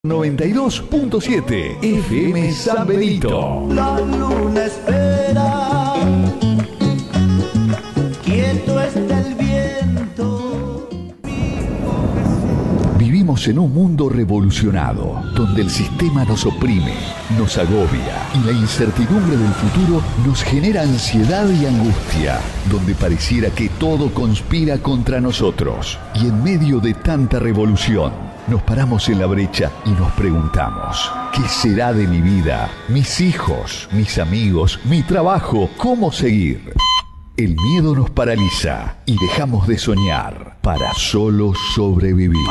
92.7 FM San Benito. La luna espera, quieto está el viento. Vivimos en un mundo revolucionado, donde el sistema nos oprime, nos agobia y la incertidumbre del futuro nos genera ansiedad y angustia, donde pareciera que todo conspira contra nosotros. Y en medio de tanta revolución, nos paramos en la brecha y nos preguntamos, ¿qué será de mi vida, mis hijos, mis amigos, mi trabajo? ¿Cómo seguir? El miedo nos paraliza y dejamos de soñar para solo sobrevivir.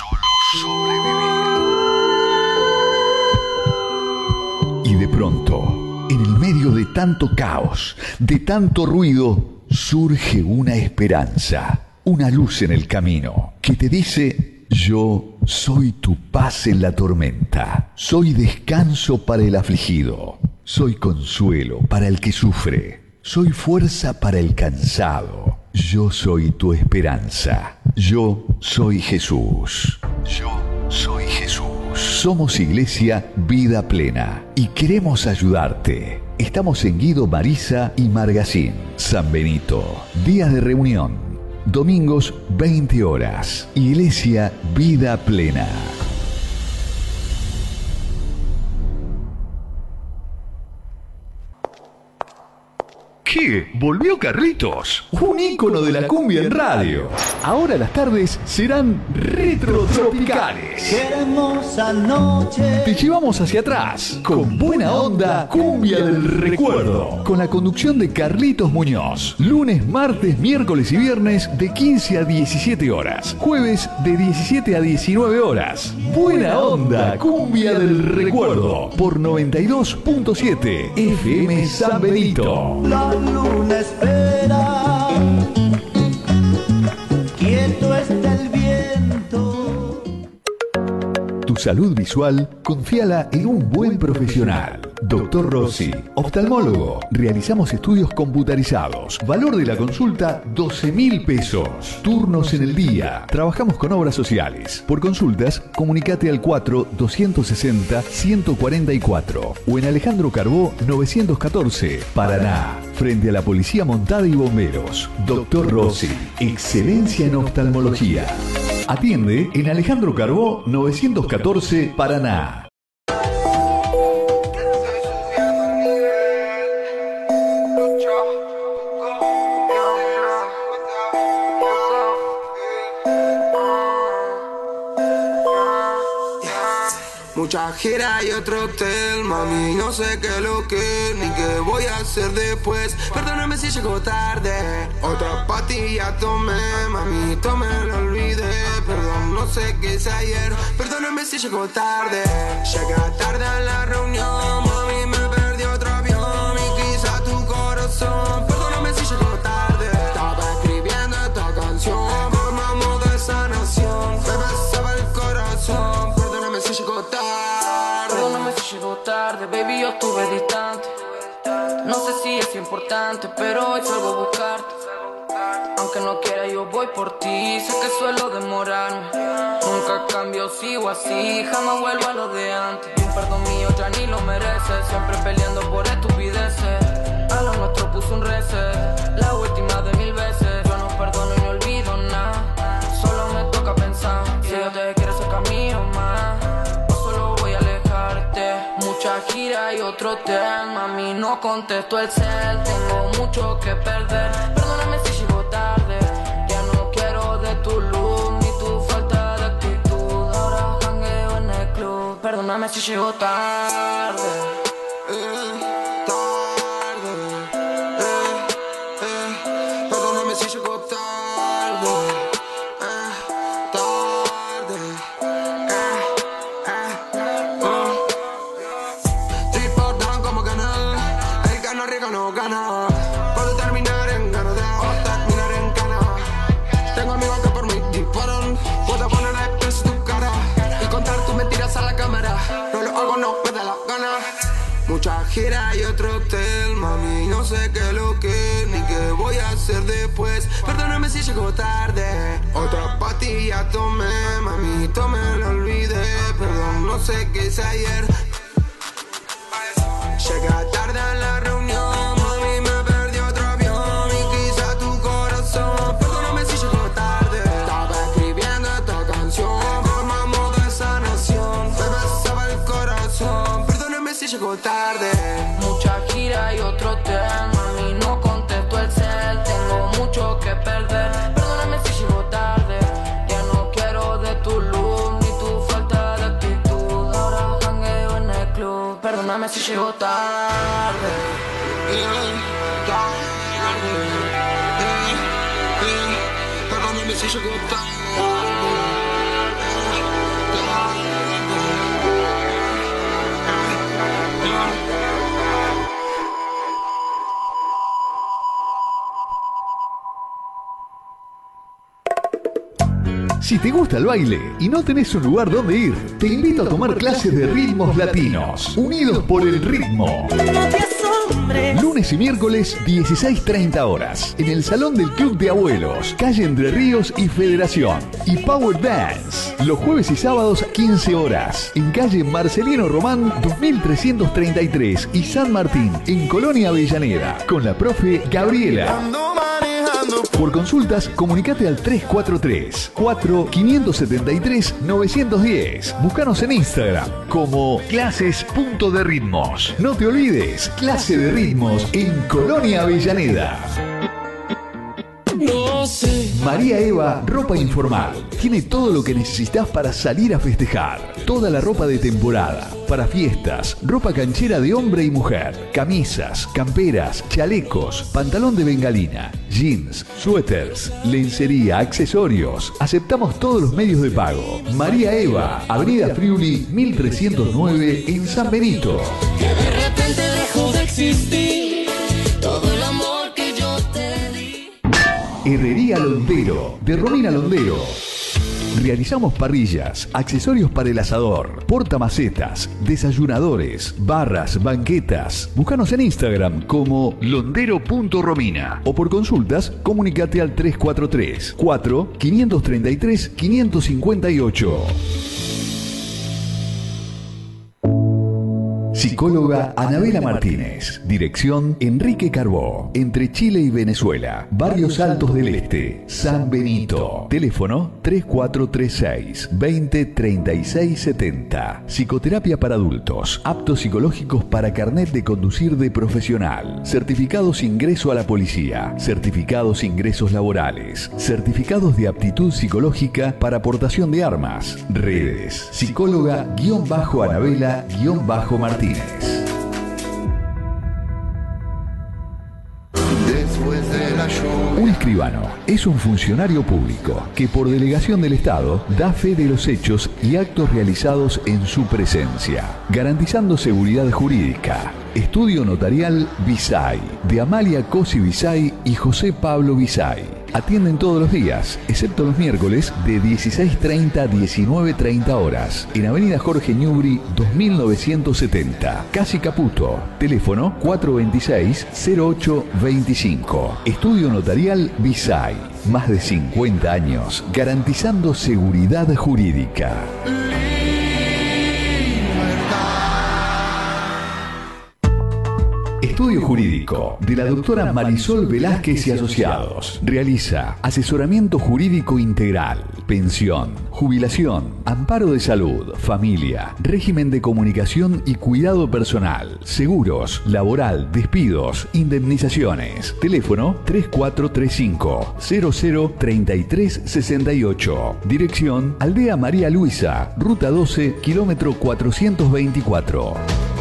Y de pronto, en el medio de tanto caos, de tanto ruido, surge una esperanza, una luz en el camino que te dice: yo soy tu paz en la tormenta, soy descanso para el afligido, soy consuelo para el que sufre, soy fuerza para el cansado, yo soy tu esperanza, yo soy Jesús. Yo soy Jesús. Somos Iglesia Vida Plena y queremos ayudarte. Estamos en Guido Marisa y Margasín, San Benito. Días de reunión. Domingos 20 horas. Iglesia Vida Plena. ¿Qué? ¿Volvió Carlitos? Un ícono de la cumbia en radio. Ahora las tardes serán retrotropicales. Qué hermosa noche. Te llevamos hacia atrás con buena onda, cumbia del recuerdo. Con la conducción de Carlitos Muñoz. Lunes, martes, miércoles y viernes de 15 a 17 horas. Jueves de 17 a 19 horas. Buena onda, cumbia del recuerdo. Por 92.7 FM San Benito. La luna espera, quieto está el viento. Tu salud visual, confíala en un buen profesional. Dr. Rossi, oftalmólogo. Realizamos estudios computarizados. Valor de la consulta, 12.000 pesos. Turnos en el día. Trabajamos con obras sociales. Por consultas, comunicate al 4-260-144 o en Alejandro Carbó 914, Paraná. Frente a la Policía Montada y Bomberos. Dr. Rossi, excelencia en oftalmología. Atiende en Alejandro Carbó 914, Paraná. Mucha gira y otro hotel, mami, no sé qué es lo que ni qué voy a hacer después. Perdóname si llego tarde, otra pastilla tomé, mami, tomé, lo olvidé. Perdón, no sé qué es ayer, perdóname si llego tarde. Llega tarde a la reunión, mami, me perdí otro avión y quizá tu corazón. Perdóname si llego tarde, estaba escribiendo esta canción, formamos de sanación, me besaba el corazón. Perdóname si llego tarde. Perdóname si llego tarde, baby, yo estuve distante. No sé si es importante, pero hoy salgo a buscarte. Aunque no quiera, yo voy por ti. Sé que suelo demorarme, nunca cambio, sigo así. Jamás vuelvo a lo de antes. Y un perdón mío ya ni lo merece. Siempre peleando por estupideces. A lo nuestro puso un reset, la última de 1000 veces. Yo no perdono ni olvido nada, solo me toca pensar. Si yo te quiero acercar mío más, mucha gira y otro hotel, mami, no contesto el cel. Tengo mucho que perder, perdóname si llego tarde. Ya no quiero de tu luz, ni tu falta de actitud. Ahora jangueo en el club, perdóname si llego tarde. Perdóname si llego tarde. No gana, puedo terminar en Canadá o terminar en Cana. Tengo amigos que por mí disparan, puedo poner el peso en tu cara y contar tus mentiras a la cámara. No lo hago, no me da la gana. Mucha gira y otro hotel, mami, no sé qué es lo que ni qué voy a hacer después. Perdóname si llego tarde. Otra pastilla tomé, mami, me lo olvidé. Perdón, no sé qué hice ayer. Llega tarde a la reunión, mami, me perdí otro avión y quizá tu corazón. Perdóname si llego tarde. Estaba escribiendo esta canción, formamos de sanación. Me besaba el corazón. Perdóname si llego tarde. Mucha gira y otro hotel, mami, no contesto el cel. Tengo mucho que perder. Perdóname si llego tarde. Ya no quiero de tu luz ni tu falta de actitud. Ahora jangueo en el club. Perdóname si llego tarde. Perdóname si llego tarde. Si te gusta el baile y no tenés un lugar donde ir, te invito a tomar clases de ritmos latinos, unidos por el ritmo. Lunes y miércoles, 16:30 horas, en el Salón del Club de Abuelos, calle Entre Ríos y Federación. Y Power Dance, los jueves y sábados, 15 horas, en calle Marcelino Román, 2333 y San Martín, en Colonia Avellaneda, con la profe Gabriela. Por consultas, comunicate al 343-4573-910. Búscanos en Instagram como clases.deritmos. No te olvides, clase de ritmos en Colonia Avellaneda. No sé. María Eva, ropa informal. Tiene todo lo que necesitas para salir a festejar. Toda la ropa de temporada, para fiestas, ropa canchera de hombre y mujer, camisas, camperas, chalecos, pantalón de bengalina, jeans, suéteres, lencería, accesorios. Aceptamos todos los medios de pago. María Eva, Avenida Friuli, 1309 en San Benito. Que de repente dejó de existir todo el amor que yo te di. Herrería Londero, de Romina Londero. Realizamos parrillas, accesorios para el asador, portamacetas, desayunadores, barras, banquetas. Búscanos en Instagram como londero.romina o por consultas, comunicate al 343-533-558. Psicóloga Anabela Martínez. Dirección Enrique Carbó. Entre Chile y Venezuela. Barrios Altos del Este. San Benito. Teléfono 3436-203670. Psicoterapia para adultos. Aptos psicológicos para carnet de conducir de profesional. Certificados ingreso a la policía. Certificados ingresos laborales. Certificados de aptitud psicológica para aportación de armas. Redes. Psicóloga-Anabela-Martínez. Un escribano es un funcionario público que por delegación del Estado da fe de los hechos y actos realizados en su presencia, garantizando seguridad jurídica. Estudio notarial Bisay, de Amalia Cosi Bisay y José Pablo Bisay. Atienden todos los días, excepto los miércoles de 16:30 a 19:30 horas, en Avenida Jorge Ñubri 2970, Casi Caputo. Teléfono 426-0825. Estudio notarial Bisay. Más de 50 años, garantizando seguridad jurídica. Estudio Jurídico de la doctora Marisol Velázquez y Asociados. Realiza asesoramiento jurídico integral, pensión, jubilación, amparo de salud, familia, régimen de comunicación y cuidado personal, seguros, laboral, despidos, indemnizaciones. Teléfono 3435-003368. Dirección Aldea María Luisa, Ruta 12, kilómetro 424.